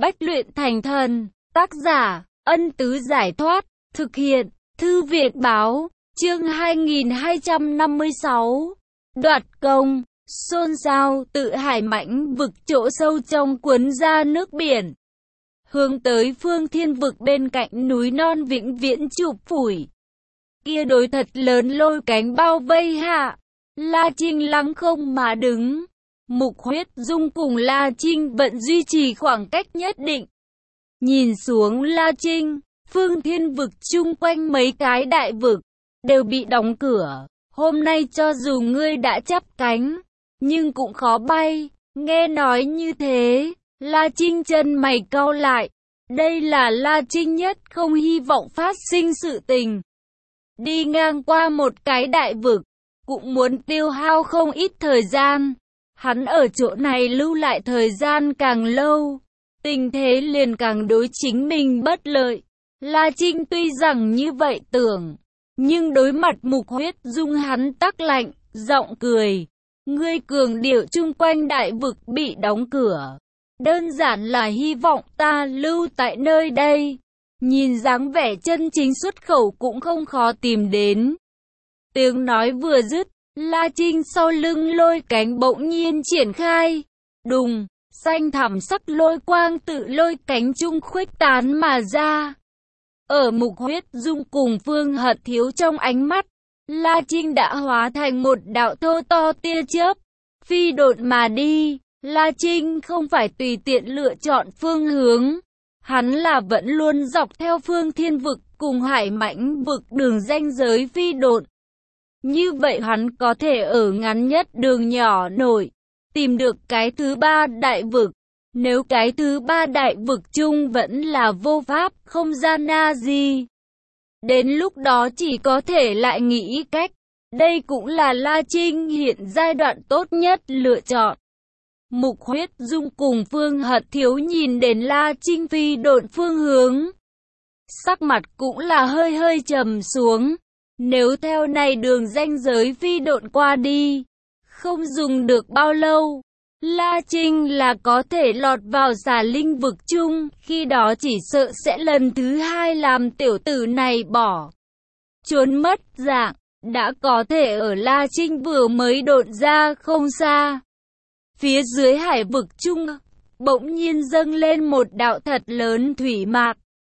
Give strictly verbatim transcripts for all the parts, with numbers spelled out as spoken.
Bách luyện thành thần, tác giả, Ân Tứ Giải Thoát, thực hiện, Thư viện Báo, chương hai nghìn hai trăm năm mươi sáu, đoạt công, xôn xao, tự hải mãnh vực chỗ sâu trong cuốn ra nước biển. Hướng tới phương thiên vực bên cạnh núi non vĩnh viễn chụp phủi. Kia đối thật lớn lôi cánh bao vây hạ, La Trinh lăng không mà đứng. Mục Huyết Dung cùng La Trinh vẫn duy trì khoảng cách nhất định. Nhìn xuống La Trinh, phương thiên vực chung quanh mấy cái đại vực, đều bị đóng cửa. Hôm nay cho dù ngươi đã chắp cánh, nhưng cũng khó bay. Nghe nói như thế, La Trinh chân mày cau lại. Đây là La Trinh nhất không hy vọng phát sinh sự tình. Đi ngang qua một cái đại vực, cũng muốn tiêu hao không ít thời gian. Hắn ở chỗ này lưu lại thời gian càng lâu, tình thế liền càng đối chính mình bất lợi. La Trinh tuy rằng như vậy tưởng, nhưng đối mặt Mục Huyết Dung hắn tắc lạnh, giọng cười. Ngươi cường điệu chung quanh đại vực bị đóng cửa, đơn giản là hy vọng ta lưu tại nơi đây. Nhìn dáng vẻ chân chính xuất khẩu cũng không khó tìm đến. Tiếng nói vừa dứt, La Trinh sau lưng lôi cánh bỗng nhiên triển khai. Đùng, xanh thẳm sắc lôi quang tự lôi cánh trung khuếch tán mà ra. Ở Mục Huyết Dung cùng Phương Hận Thiếu trong ánh mắt, La Trinh đã hóa thành một đạo thô to tia chớp, phi độn mà đi. La Trinh không phải tùy tiện lựa chọn phương hướng, hắn là vẫn luôn dọc theo phương thiên vực cùng hải mãnh vực đường ranh giới phi độn. Như vậy hắn có thể ở ngắn nhất đường nhỏ nổi, tìm được cái thứ ba đại vực. Nếu cái thứ ba đại vực chung vẫn là vô pháp, không gian na gì, đến lúc đó chỉ có thể lại nghĩ cách. Đây cũng là La Trinh hiện giai đoạn tốt nhất lựa chọn. Mục Huyết Dung cùng Phương Hận Thiếu nhìn đến La Trinh phi độn phương hướng, sắc mặt cũng là hơi hơi trầm xuống. Nếu theo này đường ranh giới phi độn qua đi, không dùng được bao lâu, La Trinh là có thể lọt vào xà linh vực chung, khi đó chỉ sợ sẽ lần thứ hai làm tiểu tử này bỏ trốn mất dạng. Đã có thể ở La Trinh vừa mới độn ra không xa, phía dưới hải vực chung, bỗng nhiên dâng lên một đạo thật lớn thủy mạc.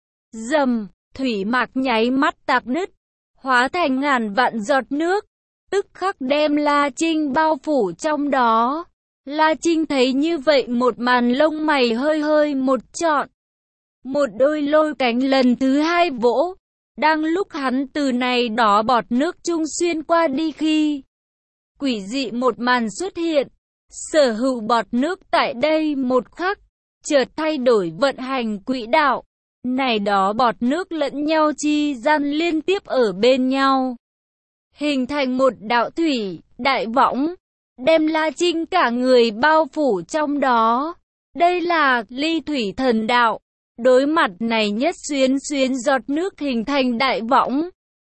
Rầm, thủy mạc nháy mắt tạc nứt, hóa thành ngàn vạn giọt nước, tức khắc đem La Trinh bao phủ trong đó. La Trinh thấy như vậy một màn lông mày hơi hơi một trọn. Một đôi lôi cánh lần thứ hai vỗ. Đang lúc hắn từ này đó bọt nước trung xuyên qua đi khi quỷ dị một màn xuất hiện. Sở hữu bọt nước tại đây một khắc chợt thay đổi vận hành quỹ đạo. Này đó bọt nước lẫn nhau chi gian liên tiếp ở bên nhau, hình thành một đạo thủy đại võng, đem La Trinh cả người bao phủ trong đó. Đây là ly thủy thần đạo. Đối mặt này nhất xuyến xuyến giọt nước hình thành đại võng,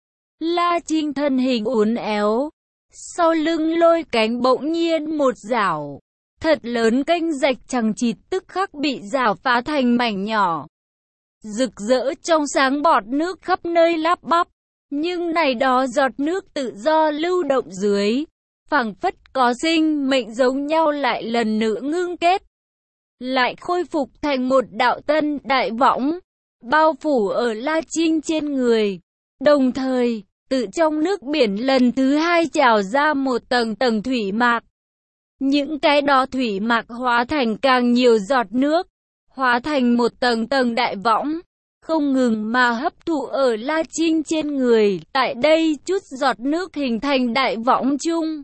La Trinh thân hình uốn éo, sau lưng lôi cánh bỗng nhiên một rảo, thật lớn kênh rạch chằng chịt tức khắc bị rảo phá thành mảnh nhỏ. Rực rỡ trong sáng bọt nước khắp nơi lắp bắp, nhưng này đó giọt nước tự do lưu động dưới, phảng phất có sinh mệnh giống nhau lại lần nữa ngưng kết, lại khôi phục thành một đạo tân đại võng, bao phủ ở La Trinh trên người. Đồng thời, tự trong nước biển lần thứ hai trào ra một tầng tầng thủy mạc. Những cái đó thủy mạc hóa thành càng nhiều giọt nước, hóa thành một tầng tầng đại võng, không ngừng mà hấp thụ ở La Trinh trên người. Tại đây chút giọt nước hình thành đại võng chung,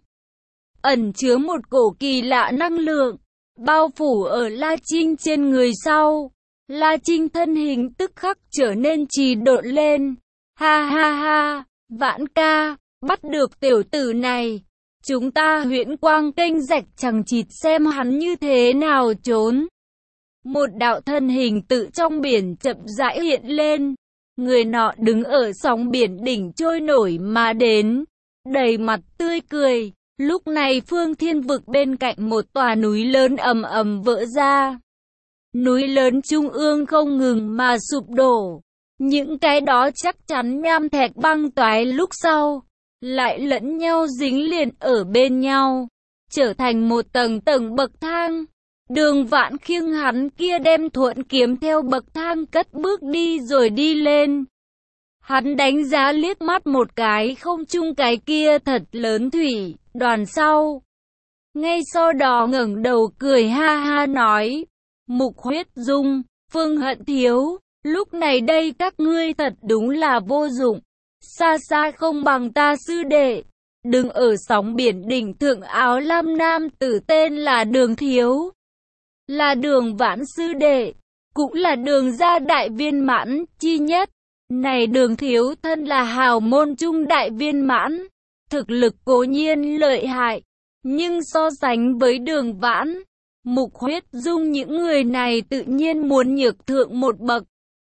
ẩn chứa một cổ kỳ lạ năng lượng, bao phủ ở La Trinh trên người sau. La Trinh thân hình tức khắc trở nên trì độn lên. Ha ha ha, Vãn ca, bắt được tiểu tử này. Chúng ta huyễn quang kênh rạch chằng chịt xem hắn như thế nào trốn. Một đạo thân hình tự trong biển chậm rãi hiện lên. Người nọ đứng ở sóng biển đỉnh trôi nổi mà đến, đầy mặt tươi cười. Lúc này phương thiên vực bên cạnh một tòa núi lớn ầm ầm vỡ ra. núi lớn trung ương không ngừng mà sụp đổ. Những cái đó chắc chắn nham thạch băng toái lúc sau, lại lẫn nhau dính liền ở bên nhau, trở thành một tầng tầng bậc thang. Đường Vãn khiêng hắn kia đem thuận kiếm theo bậc thang cất bước đi rồi đi lên. Hắn đánh giá liếc mắt một cái không trung cái kia thật lớn thủy đoàn sau. Ngay sau đó ngẩng đầu cười ha ha nói, Mục Huyết Dung, Phương Hận Thiếu, lúc này đây các ngươi thật đúng là vô dụng, xa xa không bằng ta sư đệ. Đừng ở sóng biển đỉnh thượng áo lam nam tử tên là Đường Thiếu, là Đường Vãn sư đệ, cũng là Đường gia đại viên mãn chi nhất. Này Đường Thiếu thân là hào môn trung đại viên mãn, thực lực cố nhiên lợi hại, nhưng so sánh với Đường Vãn, Mục Huyết Dung những người này tự nhiên muốn nhược thượng một bậc.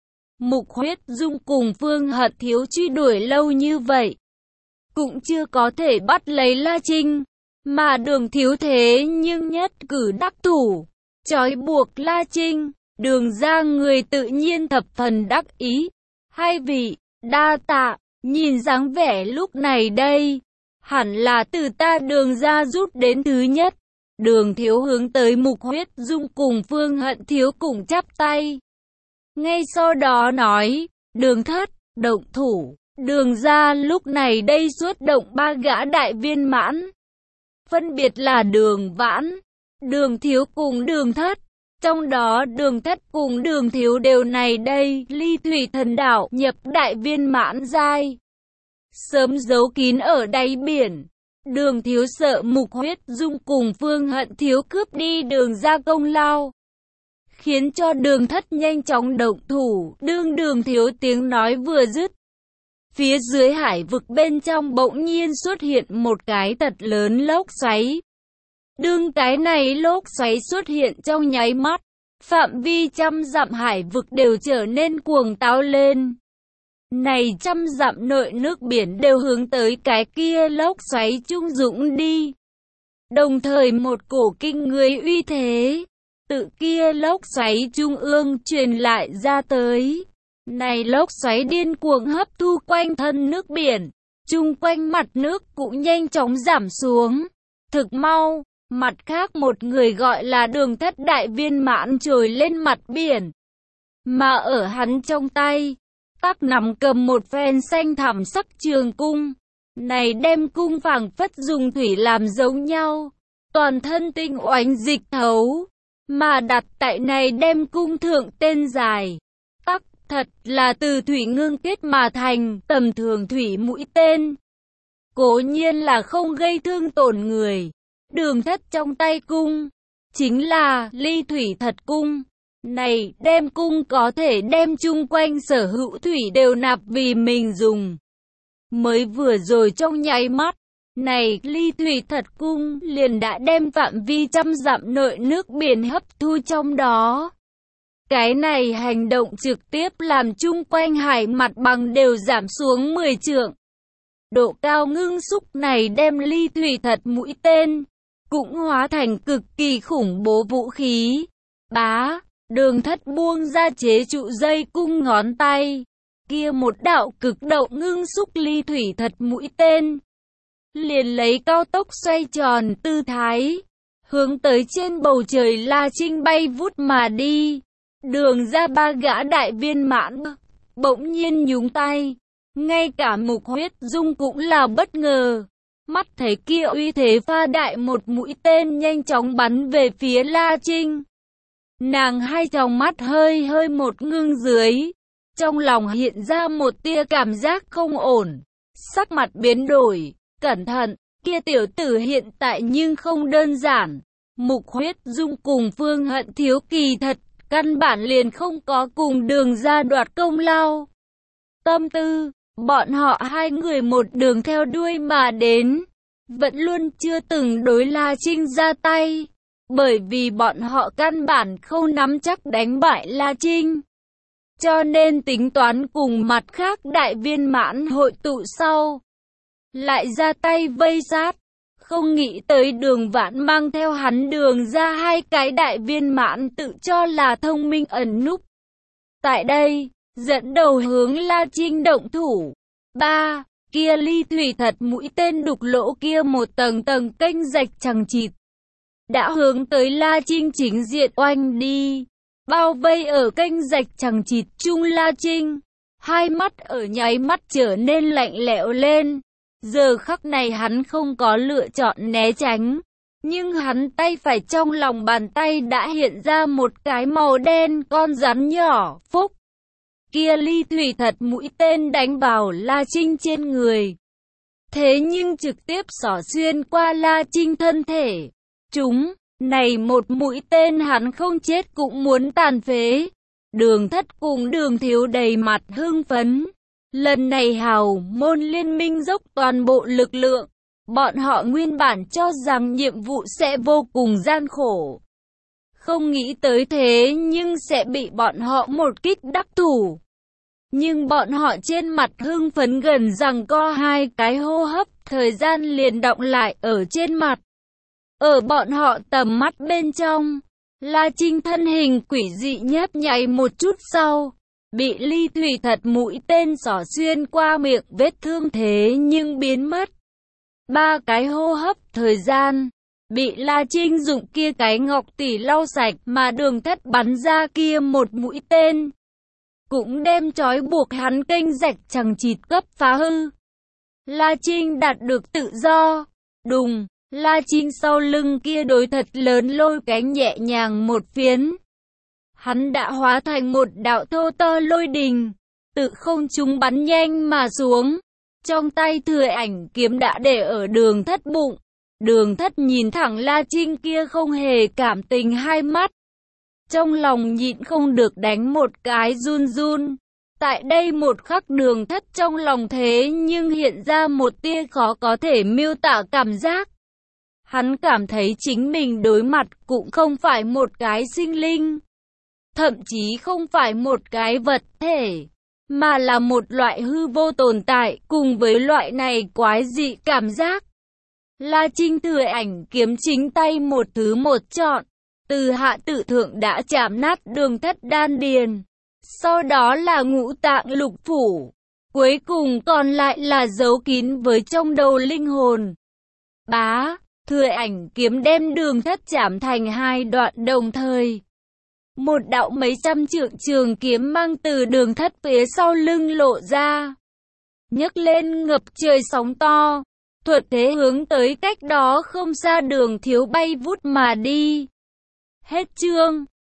Mục Huyết Dung cùng Phương Hận Thiếu truy đuổi lâu như vậy, cũng chưa có thể bắt lấy La Trinh, mà Đường Thiếu thế nhưng nhất cử đắc thủ, trói buộc La Trinh. Đường ra người tự nhiên thập phần đắc ý. Hai vị, đa tạ, nhìn dáng vẻ lúc này đây, hẳn là từ ta Đường ra rút đến thứ nhất. Đường Thiếu hướng tới Mục Huyết Dung cùng Phương Hận Thiếu cùng chắp tay. Ngay sau đó nói, Đường thất, động thủ. Đường ra lúc này đây xuất động ba gã đại viên mãn, phân biệt là Đường Vãn, Đường Thiếu cùng Đường thất. Trong đó Đường thất cùng Đường Thiếu đều này đây ly thủy thần đảo nhập đại viên mãn giai, sớm giấu kín ở đáy biển. Đường Thiếu sợ Mục Huyết Dung cùng Phương Hận Thiếu cướp đi Đường ra công lao, khiến cho Đường thất nhanh chóng động thủ. Đương Đường Thiếu tiếng nói vừa dứt, phía dưới hải vực bên trong bỗng nhiên xuất hiện một cái thật lớn lốc xoáy. Đương cái này lốc xoáy xuất hiện trong nháy mắt, phạm vi trăm dặm hải vực đều trở nên cuồng táo lên. Này trăm dặm nội nước biển đều hướng tới cái kia lốc xoáy trung dũng đi. Đồng thời một cổ kinh người uy thế, tự kia lốc xoáy trung ương truyền lại ra tới. Này lốc xoáy điên cuồng hấp thu quanh thân nước biển, chung quanh mặt nước cũng nhanh chóng giảm xuống. Thực mau, mặt khác một người gọi là Đường thất đại viên mãn trồi lên mặt biển. Mà ở hắn trong tay, tắc nắm cầm một phen xanh thẳm sắc trường cung. Này đem cung phảng phất dùng thủy làm giống nhau, toàn thân tinh oánh dịch thấu. Mà đặt tại này đem cung thượng tên dài, tắc thật là từ thủy ngưng kết mà thành, tầm thường thủy mũi tên. Cố nhiên là không gây thương tổn người. Đường thất trong tay cung, chính là ly thủy thật cung. Này đem cung có thể đem chung quanh sở hữu thủy đều nạp vì mình dùng. Mới vừa rồi trong nháy mắt, này ly thủy thật cung liền đã đem phạm vi trăm dặm nội nước biển hấp thu trong đó. Cái này hành động trực tiếp làm chung quanh hải mặt bằng đều giảm xuống mười trượng. Độ cao ngưng xúc này đem ly thủy thật mũi tên, cũng hóa thành cực kỳ khủng bố vũ khí. Bá, Đường thất buông ra chế trụ dây cung ngón tay. Kia một đạo cực độ ngưng xúc ly thủy thật mũi tên, liền lấy cao tốc xoay tròn tư thái, hướng tới trên bầu trời La Trinh bay vút mà đi. Đường ra ba gã đại viên mãn, bỗng nhiên nhúng tay. Ngay cả Mục Huyết Dung cũng là bất ngờ. Mắt thấy kia uy thế pha đại một mũi tên nhanh chóng bắn về phía La Trinh. Nàng hai tròng mắt hơi hơi một ngưng dưới. Trong lòng hiện ra một tia cảm giác không ổn. Sắc mặt biến đổi, cẩn thận, kia tiểu tử hiện tại nhưng không đơn giản. Mục Huyết Dung cùng Phương Hận Thiếu kỳ thật, căn bản liền không có cùng Đường ra đoạt công lao. Tâm tư, bọn họ hai người một đường theo đuôi mà đến, vẫn luôn chưa từng đối La Trinh ra tay, bởi vì bọn họ căn bản không nắm chắc đánh bại La Trinh. Cho nên tính toán cùng mặt khác đại viên mãn hội tụ sau, lại ra tay vây sát, Không nghĩ tới Đường Vãn mang theo hắn Đường ra hai cái đại viên mãn tự cho là thông minh ẩn núp. Tại đây, dẫn đầu hướng La Trinh động thủ. Ba, kia ly thủy thật mũi tên đục lỗ kia một tầng tầng kênh rạch chằng chịt. Đã hướng tới La Trinh chính diện oanh đi. Bao vây ở kênh rạch chằng chịt chung La Trinh. Hai mắt ở nháy mắt trở nên lạnh lẽo lên. Giờ khắc này hắn không có lựa chọn né tránh. Nhưng hắn tay phải trong lòng bàn tay đã hiện ra một cái màu đen con rắn nhỏ, phúc. Kia ly thủy thật mũi tên đánh vào La Trinh trên người. Thế nhưng trực tiếp xỏ xuyên qua La Trinh thân thể. Chúng, này một mũi tên hắn không chết cũng muốn tàn phế. Đường Thất cùng Đường Thiếu đầy mặt hưng phấn. Lần này hào môn liên minh dốc toàn bộ lực lượng. Bọn họ nguyên bản cho rằng nhiệm vụ sẽ vô cùng gian khổ. Không nghĩ tới thế nhưng sẽ bị bọn họ một kích đắc thủ. Nhưng bọn họ trên mặt hưng phấn gần rằng co hai cái hô hấp, thời gian liền đọng lại ở trên mặt. Ở bọn họ tầm mắt bên trong, La Trinh thân hình quỷ dị nhấp nháy một chút sau, bị ly thủy thật mũi tên xỏ xuyên qua miệng vết thương thế nhưng biến mất. Ba cái hô hấp thời gian, bị La Trinh dụng kia cái ngọc tỷ lau sạch mà Đường Thất bắn ra kia một mũi tên. Cũng đem trói buộc hắn kênh rạch chằng chịt cấp phá hư. La Trinh đạt được tự do. Đùng, La Trinh sau lưng kia đối thật lớn lôi cánh nhẹ nhàng một phiến. Hắn đã hóa thành một đạo thô to lôi đình, tự không trung bắn nhanh mà xuống. Trong tay Thừa Ảnh kiếm đã để ở Đường Thất bụng. Đường Thất nhìn thẳng La Trinh kia không hề cảm tình hai mắt. Trong lòng nhịn không được đánh một cái run run. Tại đây một khắc Đường Thất trong lòng thế nhưng hiện ra một tia khó có thể miêu tả cảm giác. Hắn cảm thấy chính mình đối mặt cũng không phải một cái sinh linh. Thậm chí không phải một cái vật thể. Mà là một loại hư vô tồn tại cùng với loại này quái dị cảm giác. La Trinh Thừa Ảnh kiếm chính tay một thứ một chọn. Từ hạ tự thượng đã chạm nát Đường Thất đan điền. Sau đó là ngũ tạng lục phủ. Cuối cùng còn lại là giấu kín với trong đầu linh hồn. Bá, Thừa Ảnh kiếm đem Đường Thất chạm thành hai đoạn đồng thời. Một đạo mấy trăm trượng trường kiếm mang từ Đường Thất phía sau lưng lộ ra. Nhấc lên ngập trời sóng to. Thuật thế hướng tới cách đó không xa Đường Thiếu bay vút mà đi. Hết chương.